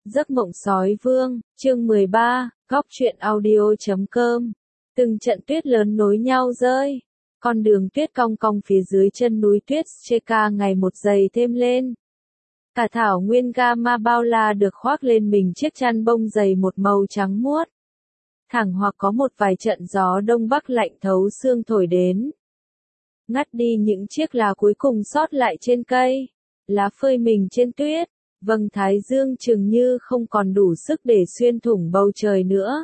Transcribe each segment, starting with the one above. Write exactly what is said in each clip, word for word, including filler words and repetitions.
Giấc mộng sói vương, chương mười ba, góc truyện audio chấm com. Từng trận tuyết lớn nối nhau rơi. Con đường tuyết cong cong phía dưới chân núi tuyết Cheka ngày một dày thêm lên. Cả thảo nguyên Gama bao la được khoác lên mình chiếc chăn bông dày một màu trắng muốt. Thẳng hoặc có một vài trận gió đông bắc lạnh thấu xương thổi đến. Ngắt đi những chiếc lá cuối cùng sót lại trên cây. Lá phơi mình trên tuyết. Vầng thái dương chừng như không còn đủ sức để xuyên thủng bầu trời nữa.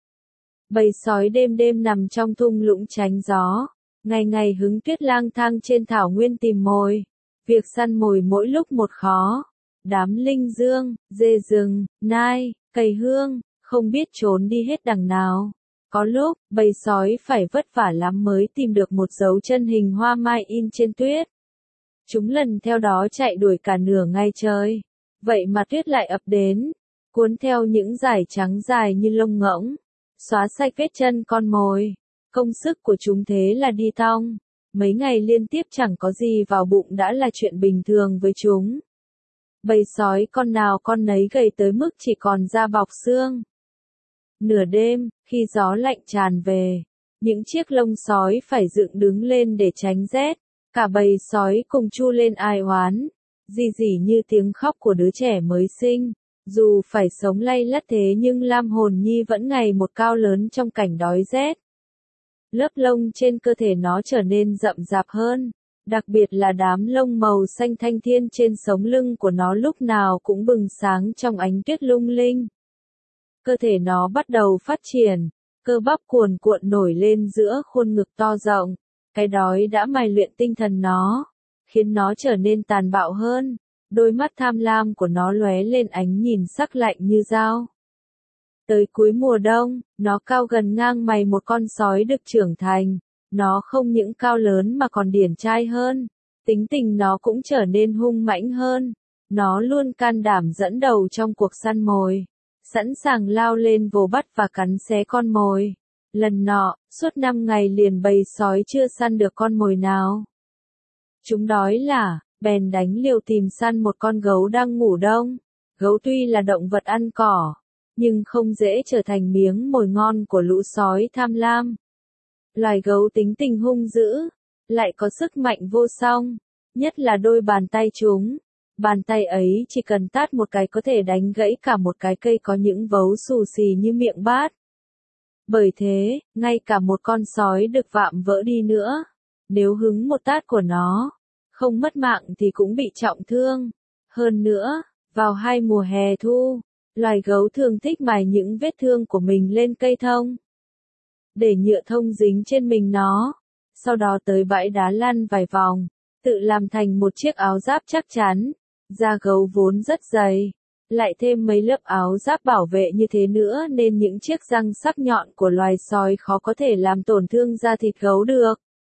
Bầy sói đêm đêm nằm trong thung lũng tránh gió. Ngày ngày hứng tuyết lang thang trên thảo nguyên tìm mồi. Việc săn mồi mỗi lúc một khó. Đám linh dương, dê rừng, nai, cây hương, không biết trốn đi hết đằng nào. Có lúc, bầy sói phải vất vả lắm mới tìm được một dấu chân hình hoa mai in trên tuyết. Chúng lần theo đó chạy đuổi cả nửa ngày trời. Vậy mà tuyết lại ập đến, cuốn theo những dải trắng dài như lông ngỗng, xóa sạch vết chân con mồi. Công sức của chúng thế là đi tong. Mấy ngày liên tiếp chẳng có gì vào bụng đã là chuyện bình thường với chúng. Bầy sói con nào con nấy gầy tới mức chỉ còn da bọc xương. Nửa đêm, khi gió lạnh tràn về, những chiếc lông sói phải dựng đứng lên để tránh rét. Cả bầy sói cùng chu lên ai oán. Rì rỉ như tiếng khóc của đứa trẻ mới sinh. Dù phải sống lay lắt thế nhưng Lam Hồn Nhi vẫn ngày một cao lớn trong cảnh đói rét. Lớp lông trên cơ thể nó trở nên rậm rạp hơn. Đặc biệt là đám lông màu xanh thanh thiên trên sống lưng của nó lúc nào cũng bừng sáng trong ánh tuyết lung linh. Cơ thể nó bắt đầu phát triển. Cơ bắp cuồn cuộn nổi lên giữa khuôn ngực to rộng. Cái đói đã mài luyện tinh thần nó. Khiến nó trở nên tàn bạo hơn. Đôi mắt tham lam của nó lóe lên ánh nhìn sắc lạnh như dao. Tới cuối mùa đông, nó cao gần ngang mày một con sói được trưởng thành. Nó không những cao lớn mà còn điển trai hơn. Tính tình nó cũng trở nên hung mãnh hơn. Nó luôn can đảm dẫn đầu trong cuộc săn mồi. Sẵn sàng lao lên vồ bắt và cắn xé con mồi. Lần nọ, suốt năm ngày liền bầy sói chưa săn được con mồi nào. Chúng đói là, bèn đánh liều tìm săn một con gấu đang ngủ đông. Gấu tuy là động vật ăn cỏ, nhưng không dễ trở thành miếng mồi ngon của lũ sói tham lam. Loài gấu tính tình hung dữ, lại có sức mạnh vô song, nhất là đôi bàn tay chúng. Bàn tay ấy chỉ cần tát một cái có thể đánh gãy cả một cái cây có những vấu xù xì như miệng bát. Bởi thế, ngay cả một con sói được vạm vỡ đi nữa, nếu hứng một tát của nó, không mất mạng thì cũng bị trọng thương. Hơn nữa, vào hai mùa hè thu, loài gấu thường thích mài những vết thương của mình lên cây thông. Để nhựa thông dính trên mình nó. Sau đó tới bãi đá lăn vài vòng, tự làm thành một chiếc áo giáp chắc chắn. Da gấu vốn rất dày. Lại thêm mấy lớp áo giáp bảo vệ như thế nữa nên những chiếc răng sắc nhọn của loài sói khó có thể làm tổn thương da thịt gấu được.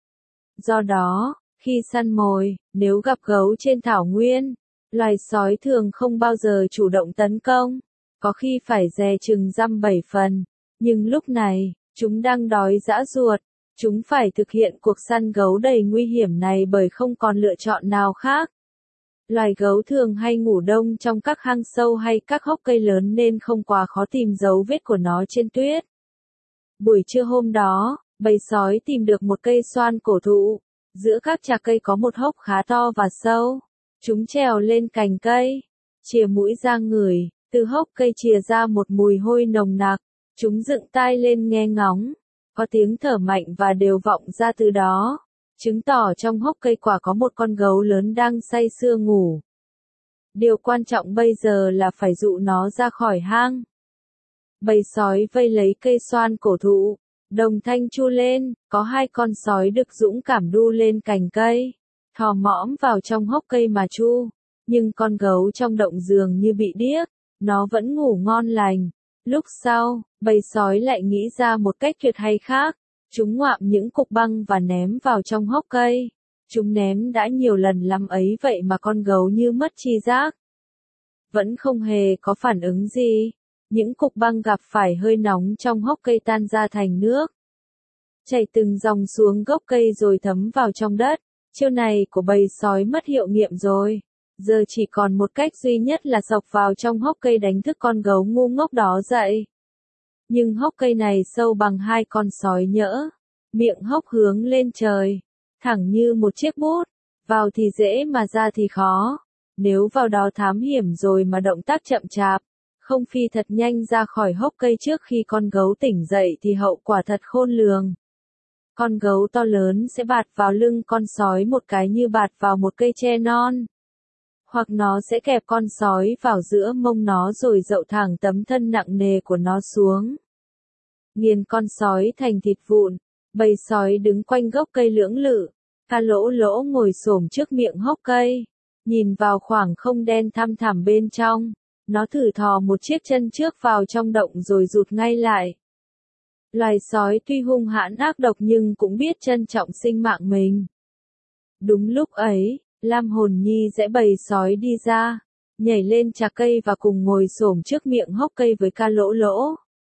Do đó, khi săn mồi, nếu gặp gấu trên thảo nguyên, loài sói thường không bao giờ chủ động tấn công, có khi phải dè chừng dăm bảy phần, nhưng lúc này, chúng đang đói dã ruột, chúng phải thực hiện cuộc săn gấu đầy nguy hiểm này bởi không còn lựa chọn nào khác. Loài gấu thường hay ngủ đông trong các hang sâu hay các hốc cây lớn nên không quá khó tìm dấu vết của nó trên tuyết. Buổi trưa hôm đó, bầy sói tìm được một cây xoan cổ thụ. Giữa các chạc cây có một hốc khá to và sâu. Chúng trèo lên cành cây, chìa mũi ra ngửi, từ hốc cây chìa ra một mùi hôi nồng nặc. Chúng dựng tai lên nghe ngóng, có tiếng thở mạnh và đều vọng ra từ đó, chứng tỏ trong hốc cây quả có một con gấu lớn đang say sưa ngủ. Điều quan trọng bây giờ là phải dụ nó ra khỏi hang. Bầy sói vây lấy cây xoan cổ thụ. Đồng thanh chu lên, có hai con sói đực dũng cảm đu lên cành cây, thò mõm vào trong hốc cây mà chu, nhưng con gấu trong động dường như bị điếc, nó vẫn ngủ ngon lành. Lúc sau, bầy sói lại nghĩ ra một cách tuyệt hay khác, chúng ngoạm những cục băng và ném vào trong hốc cây. Chúng ném đã nhiều lần lắm ấy vậy mà con gấu như mất tri giác. Vẫn không hề có phản ứng gì. Những cục băng gặp phải hơi nóng trong hốc cây tan ra thành nước. Chảy từng dòng xuống gốc cây rồi thấm vào trong đất. Chiêu này của bầy sói mất hiệu nghiệm rồi. Giờ chỉ còn một cách duy nhất là xộc vào trong hốc cây đánh thức con gấu ngu ngốc đó dậy. Nhưng hốc cây này sâu bằng hai con sói nhỡ, miệng hốc hướng lên trời, thẳng như một chiếc bút, vào thì dễ mà ra thì khó. Nếu vào đó thám hiểm rồi mà động tác chậm chạp, không phi thật nhanh ra khỏi hốc cây trước khi con gấu tỉnh dậy thì hậu quả thật khôn lường. Con gấu to lớn sẽ bạt vào lưng con sói một cái như bạt vào một cây tre non. Hoặc nó sẽ kẹp con sói vào giữa mông nó rồi dậu thẳng tấm thân nặng nề của nó xuống. Nghiền con sói thành thịt vụn, bầy sói đứng quanh gốc cây lưỡng lự, Ca Lỗ Lỗ ngồi xổm trước miệng hốc cây, nhìn vào khoảng không đen thăm thẳm bên trong, nó thử thò một chiếc chân trước vào trong động rồi rụt ngay lại. Loài sói tuy hung hãn ác độc nhưng cũng biết trân trọng sinh mạng mình. Đúng lúc ấy, Lam Hồn Nhi giã bầy sói đi ra, nhảy lên chạc cây và cùng ngồi xổm trước miệng hốc cây với Ca Lỗ Lỗ.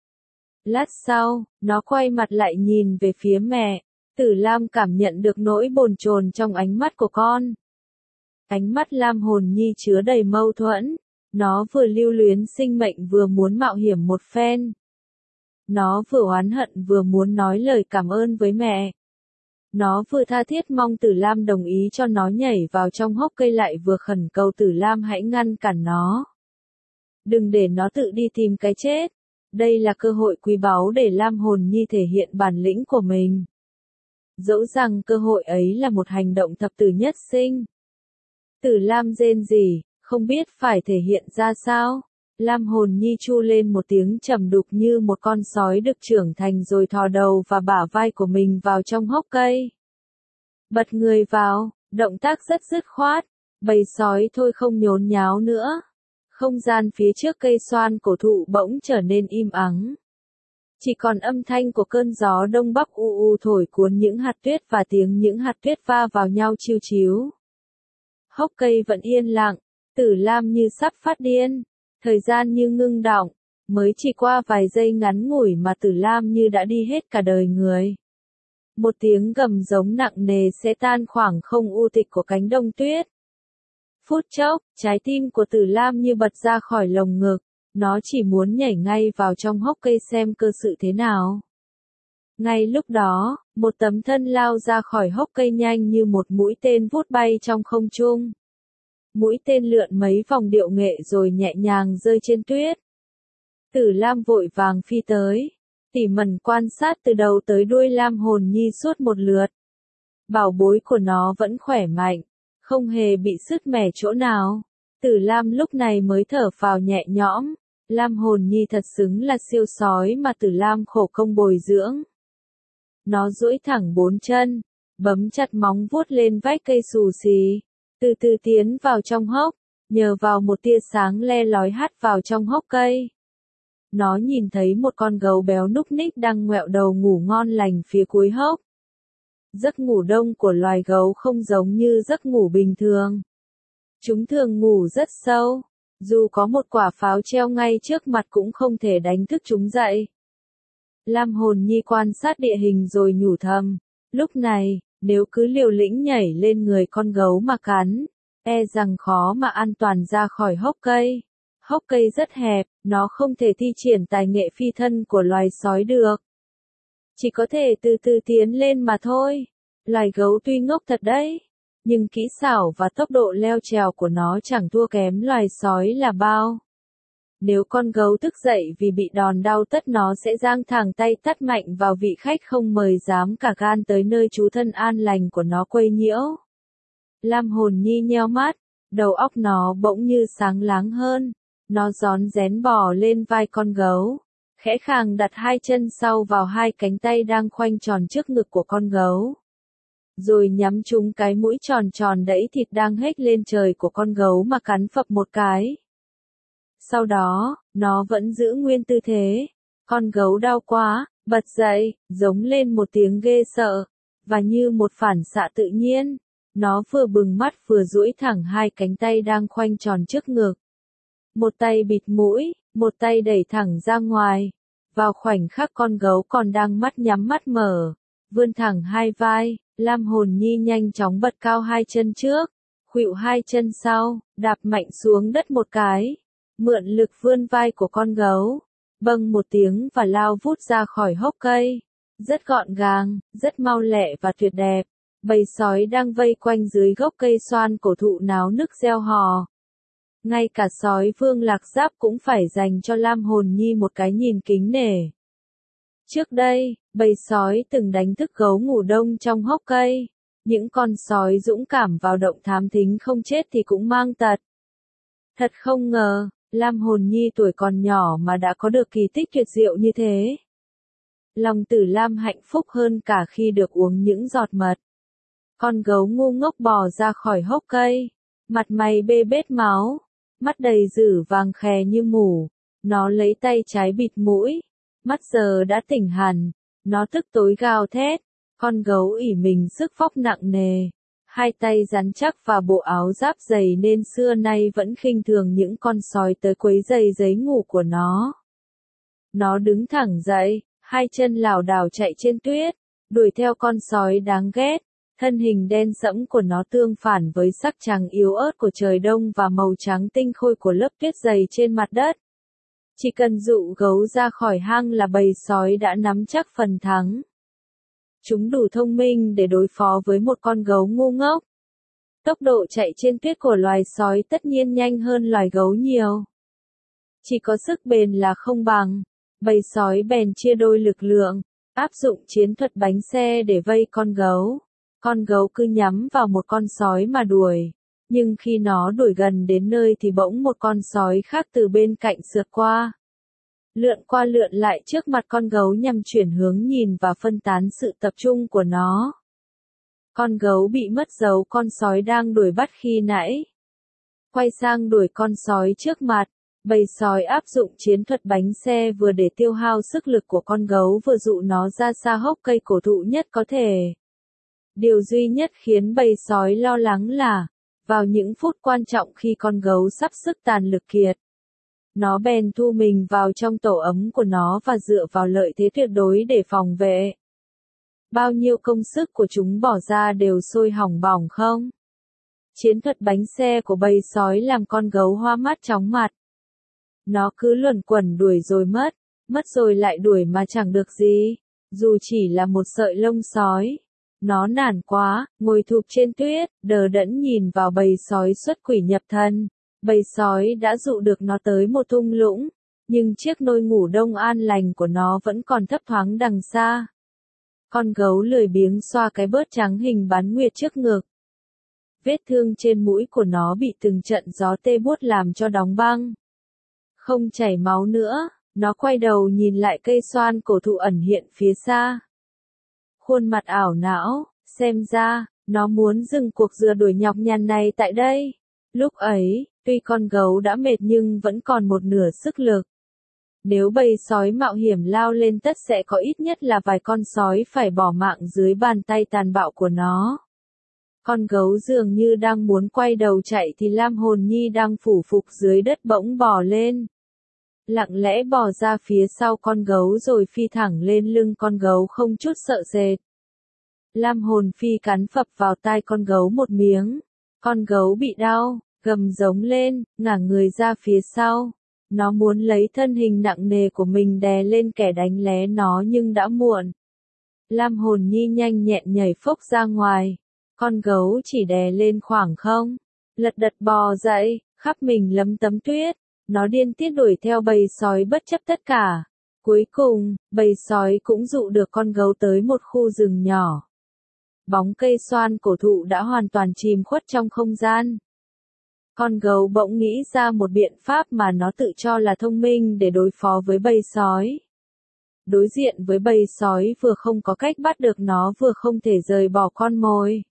Lát sau, nó quay mặt lại nhìn về phía mẹ, Tử Lam cảm nhận được nỗi bồn chồn trong ánh mắt của con. Ánh mắt Lam Hồn Nhi chứa đầy mâu thuẫn, nó vừa lưu luyến sinh mệnh vừa muốn mạo hiểm một phen. Nó vừa oán hận vừa muốn nói lời cảm ơn với mẹ. Nó vừa tha thiết mong Tử Lam đồng ý cho nó nhảy vào trong hốc cây lại vừa khẩn cầu Tử Lam hãy ngăn cản nó. Đừng để nó tự đi tìm cái chết. Đây là cơ hội quý báu để Lam Hồn Nhi thể hiện bản lĩnh của mình. Dẫu rằng cơ hội ấy là một hành động thập tử nhất sinh. Tử Lam rên rỉ, không biết phải thể hiện ra sao. Lam Hồn Nhi chu lên một tiếng trầm đục như một con sói được trưởng thành rồi thò đầu và bả vai của mình vào trong hốc cây. Bật người vào, động tác rất dứt khoát, bầy sói thôi không nhốn nháo nữa. Không gian phía trước cây xoan cổ thụ bỗng trở nên im ắng. Chỉ còn âm thanh của cơn gió đông bắc u u thổi cuốn những hạt tuyết và tiếng những hạt tuyết va vào nhau chiu chiu. Hốc cây vẫn yên lặng, Tử Lam như sắp phát điên. Thời gian như ngưng đọng, mới chỉ qua vài giây ngắn ngủi mà Tử Lam như đã đi hết cả đời người. Một tiếng gầm giống nặng nề sẽ tan khoảng không u tịch của cánh đông tuyết. Phút chốc, trái tim của Tử Lam như bật ra khỏi lồng ngực, nó chỉ muốn nhảy ngay vào trong hốc cây xem cơ sự thế nào. Ngay lúc đó, một tấm thân lao ra khỏi hốc cây nhanh như một mũi tên vút bay trong không trung. Mũi tên lượn mấy vòng điệu nghệ rồi nhẹ nhàng rơi trên tuyết. Tử Lam vội vàng phi tới, tỉ mẩn quan sát từ đầu tới đuôi Lam Hồn Nhi suốt một lượt. Bảo bối của nó vẫn khỏe mạnh, không hề bị sứt mẻ chỗ nào. Tử Lam lúc này mới thở phào nhẹ nhõm. Lam Hồn Nhi thật xứng là siêu sói mà Tử Lam khổ công bồi dưỡng. Nó duỗi thẳng bốn chân, bấm chặt móng vuốt lên vách cây xù xì. Từ từ tiến vào trong hốc, nhờ vào một tia sáng le lói hắt vào trong hốc cây. Nó nhìn thấy một con gấu béo núc ních đang ngoẹo đầu ngủ ngon lành phía cuối hốc. Giấc ngủ đông của loài gấu không giống như giấc ngủ bình thường. Chúng thường ngủ rất sâu, dù có một quả pháo treo ngay trước mặt cũng không thể đánh thức chúng dậy. Lam Hồn Nhi quan sát địa hình rồi nhủ thầm, lúc này, nếu cứ liều lĩnh nhảy lên người con gấu mà cắn, e rằng khó mà an toàn ra khỏi hốc cây. Hốc cây rất hẹp, nó không thể thi triển tài nghệ phi thân của loài sói được. Chỉ có thể từ từ tiến lên mà thôi. Loài gấu tuy ngốc thật đấy, nhưng kỹ xảo và tốc độ leo trèo của nó chẳng thua kém loài sói là bao. Nếu con gấu thức dậy vì bị đòn đau tất nó sẽ giang thẳng tay tát mạnh vào vị khách không mời dám cả gan tới nơi trú thân an lành của nó quấy nhiễu. Lam Hồn Nhi nheo mắt, đầu óc nó bỗng như sáng láng hơn. Nó rón rén bò lên vai con gấu, khẽ khàng đặt hai chân sau vào hai cánh tay đang khoanh tròn trước ngực của con gấu. Rồi nhắm trúng cái mũi tròn tròn đẫy thịt đang hếch lên trời của con gấu mà cắn phập một cái. Sau đó, nó vẫn giữ nguyên tư thế. Con gấu đau quá, bật dậy, giống lên một tiếng ghê sợ, và như một phản xạ tự nhiên, nó vừa bừng mắt vừa duỗi thẳng hai cánh tay đang khoanh tròn trước ngực. Một tay bịt mũi, một tay đẩy thẳng ra ngoài. Vào khoảnh khắc con gấu còn đang mắt nhắm mắt mở, vươn thẳng hai vai, Lam Hồn Nhi nhanh chóng bật cao hai chân trước, khuỵu hai chân sau, đạp mạnh xuống đất một cái, mượn lực vươn vai của con gấu, bâng một tiếng và lao vút ra khỏi hốc cây. Rất gọn gàng, rất mau lẹ và tuyệt đẹp. Bầy sói đang vây quanh dưới gốc cây xoan cổ thụ náo nức reo hò. Ngay cả sói vương Lạc Giáp cũng phải dành cho Lam Hồn Nhi một cái nhìn kính nể. Trước đây, bầy sói từng đánh thức gấu ngủ đông trong hốc cây. Những con sói dũng cảm vào động thám thính không chết thì cũng mang tật. Thật không ngờ, Lam Hồn Nhi tuổi còn nhỏ mà đã có được kỳ tích tuyệt diệu như thế. Lòng Tử Lam hạnh phúc hơn cả khi được uống những giọt mật. Con gấu ngu ngốc bò ra khỏi hốc cây, mặt mày bê bết máu, mắt đầy dử vàng khè như mủ. Nó lấy tay trái bịt mũi, mắt giờ đã tỉnh hẳn, nó tức tối gào thét. Con gấu ỉ mình sức vóc nặng nề, hai tay rắn chắc và bộ áo giáp dày nên xưa nay vẫn khinh thường những con sói tới quấy rầy giấc ngủ của nó. Nó đứng thẳng dậy, hai chân lảo đảo chạy trên tuyết, đuổi theo con sói đáng ghét. Thân hình đen sẫm của nó tương phản với sắc trắng yếu ớt của trời đông và màu trắng tinh khôi của lớp tuyết dày trên mặt đất. Chỉ cần dụ gấu ra khỏi hang là bầy sói đã nắm chắc phần thắng. Chúng đủ thông minh để đối phó với một con gấu ngu ngốc. Tốc độ chạy trên tuyết của loài sói tất nhiên nhanh hơn loài gấu nhiều. Chỉ có sức bền là không bằng. Bầy sói bèn chia đôi lực lượng, áp dụng chiến thuật bánh xe để vây con gấu. Con gấu cứ nhắm vào một con sói mà đuổi. Nhưng khi nó đuổi gần đến nơi thì bỗng một con sói khác từ bên cạnh sượt qua. Lượn qua lượn lại trước mặt con gấu nhằm chuyển hướng nhìn và phân tán sự tập trung của nó. Con gấu bị mất dấu con sói đang đuổi bắt khi nãy. Quay sang đuổi con sói trước mặt, bầy sói áp dụng chiến thuật bánh xe vừa để tiêu hao sức lực của con gấu vừa dụ nó ra xa hốc cây cổ thụ nhất có thể. Điều duy nhất khiến bầy sói lo lắng là, vào những phút quan trọng khi con gấu sắp sức tàn lực kiệt, nó bèn thu mình vào trong tổ ấm của nó và dựa vào lợi thế tuyệt đối để phòng vệ. Bao nhiêu công sức của chúng bỏ ra đều sôi hỏng bỏng không? Chiến thuật bánh xe của bầy sói làm con gấu hoa mắt chóng mặt. Nó cứ luẩn quẩn đuổi rồi mất, mất rồi lại đuổi mà chẳng được gì, dù chỉ là một sợi lông sói. Nó nản quá, ngồi thụp trên tuyết, đờ đẫn nhìn vào bầy sói xuất quỷ nhập thần. Bầy sói đã dụ được nó tới một thung lũng, nhưng chiếc nôi ngủ đông an lành của nó vẫn còn thấp thoáng đằng xa. Con gấu lười biếng xoa cái bớt trắng hình bán nguyệt trước ngực. Vết thương trên mũi của nó bị từng trận gió tê buốt làm cho đóng băng. Không chảy máu nữa, nó quay đầu nhìn lại cây xoan cổ thụ ẩn hiện phía xa. Khuôn mặt ảo não, xem ra, nó muốn dừng cuộc rượt đuổi nhọc nhằn này tại đây. Lúc ấy, tuy con gấu đã mệt nhưng vẫn còn một nửa sức lực. Nếu bầy sói mạo hiểm lao lên tất sẽ có ít nhất là vài con sói phải bỏ mạng dưới bàn tay tàn bạo của nó. Con gấu dường như đang muốn quay đầu chạy thì Lam Hồn Nhi đang phủ phục dưới đất bỗng bò lên. Lặng lẽ bò ra phía sau con gấu rồi phi thẳng lên lưng con gấu không chút sợ sệt. Lam Hồn Phi cắn phập vào tai con gấu một miếng. Con gấu bị đau, gầm giống lên, ngả người ra phía sau. Nó muốn lấy thân hình nặng nề của mình đè lên kẻ đánh lé nó nhưng đã muộn. Lam Hồn Nhi nhanh nhẹn nhảy phốc ra ngoài. Con gấu chỉ đè lên khoảng không. Lật đật bò dậy, khắp mình lấm tấm tuyết. Nó điên tiết đuổi theo bầy sói bất chấp tất cả. Cuối cùng, bầy sói cũng dụ được con gấu tới một khu rừng nhỏ. Bóng cây xoan cổ thụ đã hoàn toàn chìm khuất trong không gian. Con gấu bỗng nghĩ ra một biện pháp mà nó tự cho là thông minh để đối phó với bầy sói. Đối diện với bầy sói vừa không có cách bắt được nó vừa không thể rời bỏ con mồi.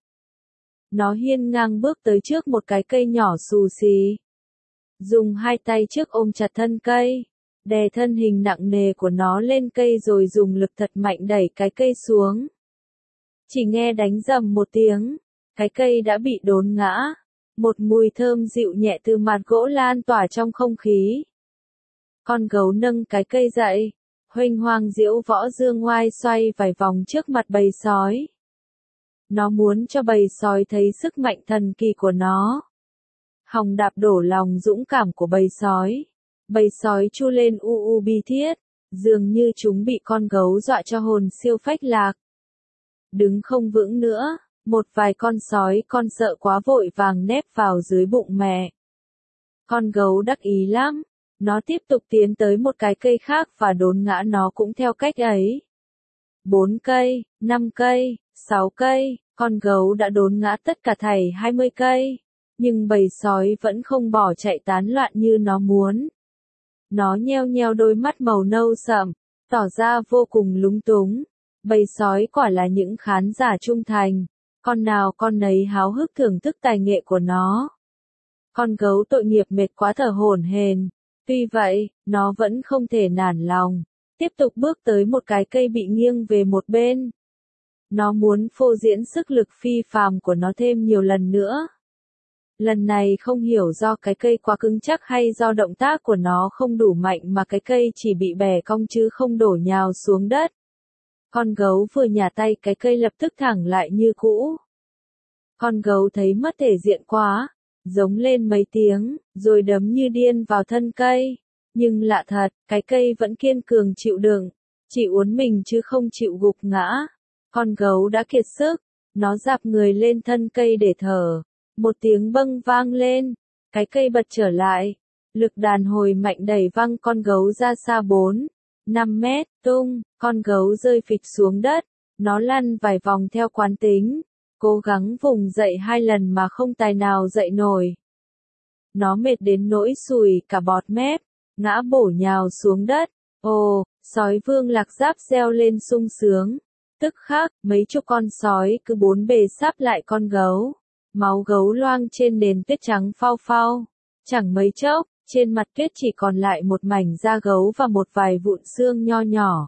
Nó hiên ngang bước tới trước một cái cây nhỏ xù xì. Dùng hai tay trước ôm chặt thân cây, đè thân hình nặng nề của nó lên cây rồi dùng lực thật mạnh đẩy cái cây xuống. Chỉ nghe đánh rầm một tiếng, cái cây đã bị đốn ngã. Một mùi thơm dịu nhẹ từ mặt gỗ lan tỏa trong không khí. Con gấu nâng cái cây dậy, huênh hoang diễu võ dương ngoai xoay vài vòng trước mặt bầy sói. Nó muốn cho bầy sói thấy sức mạnh thần kỳ của nó. Hòng đạp đổ lòng dũng cảm của bầy sói. Bầy sói chu lên u u bi thiết, dường như chúng bị con gấu dọa cho hồn siêu phách lạc. Đứng không vững nữa, một vài con sói con sợ quá vội vàng nép vào dưới bụng mẹ. Con gấu đắc ý lắm, nó tiếp tục tiến tới một cái cây khác và đốn ngã nó cũng theo cách ấy. Bốn cây, năm cây, sáu cây, con gấu đã đốn ngã tất cả thảy hai mươi cây, nhưng bầy sói vẫn không bỏ chạy tán loạn như nó muốn. Nó nheo nheo đôi mắt màu nâu sậm, tỏ ra vô cùng lúng túng. Bầy sói quả là những khán giả trung thành, con nào con nấy háo hức thưởng thức tài nghệ của nó. Con gấu tội nghiệp mệt quá thở hổn hển, tuy vậy, nó vẫn không thể nản lòng, tiếp tục bước tới một cái cây bị nghiêng về một bên. Nó muốn phô diễn sức lực phi phàm của nó thêm nhiều lần nữa. Lần này không hiểu do cái cây quá cứng chắc hay do động tác của nó không đủ mạnh mà cái cây chỉ bị bẻ cong chứ không đổ nhào xuống đất. Con gấu vừa nhả tay cái cây lập tức thẳng lại như cũ. Con gấu thấy mất thể diện quá, giống lên mấy tiếng, rồi đấm như điên vào thân cây. Nhưng lạ thật, cái cây vẫn kiên cường chịu đựng, chỉ uốn mình chứ không chịu gục ngã. Con gấu đã kiệt sức, nó dạp người lên thân cây để thở. Một tiếng bâng vang lên, cái cây bật trở lại. Lực đàn hồi mạnh đẩy văng con gấu ra xa bốn, năm mét, tung, con gấu rơi phịch xuống đất. Nó lăn vài vòng theo quán tính, cố gắng vùng dậy hai lần mà không tài nào dậy nổi. Nó mệt đến nỗi sùi cả bọt mép, ngã bổ nhào xuống đất. Ồ, sói Vương Lạc Giáp reo lên sung sướng. Tức khắc, mấy chục con sói cứ bốn bề sáp lại con gấu. Máu gấu loang trên nền tuyết trắng phau phau. Chẳng mấy chốc, trên mặt tuyết chỉ còn lại một mảnh da gấu và một vài vụn xương nho nhỏ.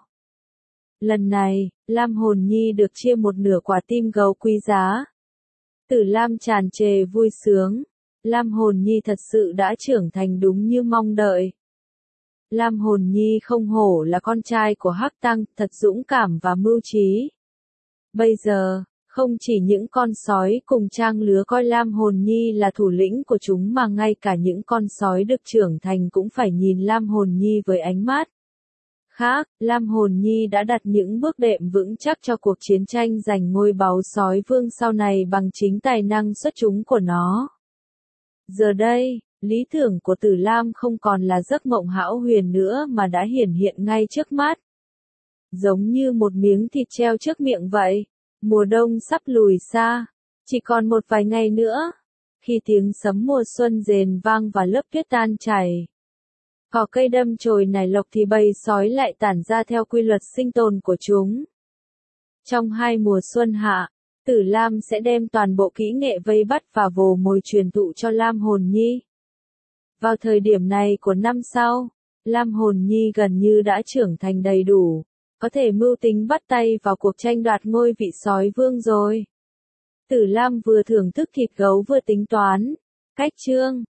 Lần này, Lam Hồn Nhi được chia một nửa quả tim gấu quý giá. Tử Lam tràn trề vui sướng. Lam Hồn Nhi thật sự đã trưởng thành đúng như mong đợi. Lam Hồn Nhi không hổ là con trai của Hắc Tăng, thật dũng cảm và mưu trí. Bây giờ, không chỉ những con sói cùng trang lứa coi Lam Hồn Nhi là thủ lĩnh của chúng mà ngay cả những con sói được trưởng thành cũng phải nhìn Lam Hồn Nhi với ánh mắt khác. Lam Hồn Nhi đã đặt những bước đệm vững chắc cho cuộc chiến tranh giành ngôi báu sói vương sau này bằng chính tài năng xuất chúng của nó. Giờ đây, lý tưởng của Tử Lam không còn là giấc mộng hão huyền nữa mà đã hiển hiện ngay trước mắt. Giống như một miếng thịt treo trước miệng vậy. Mùa đông sắp lùi xa, chỉ còn một vài ngày nữa. Khi tiếng sấm mùa xuân rền vang và lớp tuyết tan chảy, cỏ cây đâm chồi nảy lộc thì bầy sói lại tản ra theo quy luật sinh tồn của chúng. Trong hai mùa xuân hạ, Tử Lam sẽ đem toàn bộ kỹ nghệ vây bắt và vồ mồi truyền thụ cho Lam Hồn Nhi. Vào thời điểm này của năm sau, Lam Hồn Nhi gần như đã trưởng thành đầy đủ, có thể mưu tính bắt tay vào cuộc tranh đoạt ngôi vị sói vương rồi. Tử Lam vừa thưởng thức thịt gấu vừa tính toán cách chương.